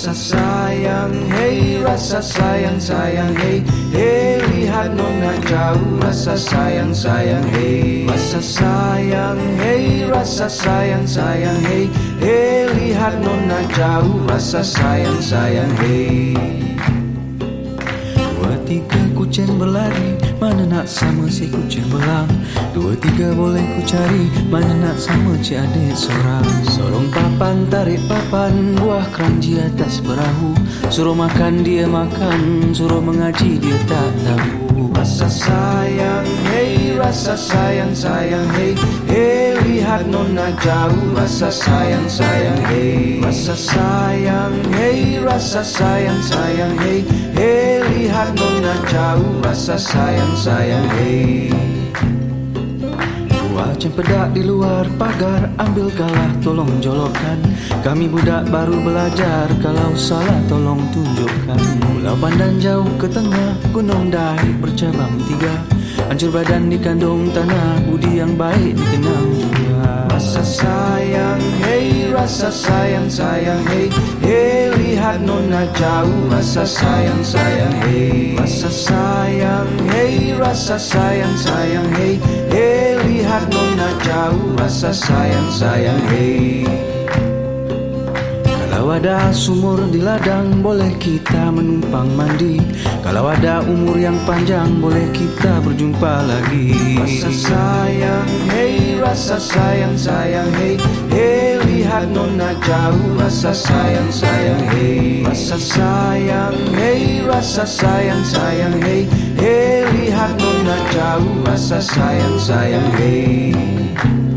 Rasa sayang, hey, rasa sayang, sayang, hey, hey, lihat nona jauh. Rasa sayang, sayang, hey, rasa sayang, hey, rasa sayang, sayang, hey, hey, lihat nona jauh. Rasa sayang, sayang, hey. Dua tiga kucing berlari, mana nak sama si kucing belang. Dua tiga boleh ku cari, mana nak sama cik adik seorang. Sorong papan tarik papan, buah keranji atas perahu. Suruh makan dia makan, suruh mengaji dia tak tahu. Rasa sayang, hey, rasa sayang, sayang, hey, hey, lihat nona jauh. Rasa sayang, sayang, hey, rasa sayang, hey, rasa sayang, sayang, hey, hey, lihat nona jauh. Rasa sayang, sayang, hey. Dua cempedak di luar pagar, ambil galah tolong jolokkan. Kami budak baru belajar, kalau salah tolong tunjukkan. Pulau pandang jauh ke tengah, gunung dahi bercabang tiga. Hancur badan dikandung tanah, budi yang baik dikenang juga. Rasa sayang, hey, rasa sayang, sayang, hey, hey, lihat nona jauh. Rasa sayang, sayang, hey, rasa sayang, hey, rasa sayang, sayang, hey, hey, lihat nona jauh. Rasa sayang, sayang, hey. Kalau ada sumur di ladang, boleh kita menumpang mandi. Kalau ada umur yang panjang, boleh kita berjumpa lagi. Rasa sayang, hey, rasa sayang, sayang, hey, hey, lihat nona jauh. Rasa sayang, sayang, hey, rasa sayang, hey, rasa sayang, sayang, hey, hey, lihat nona jauh. Rasa sayang, sayang, hey.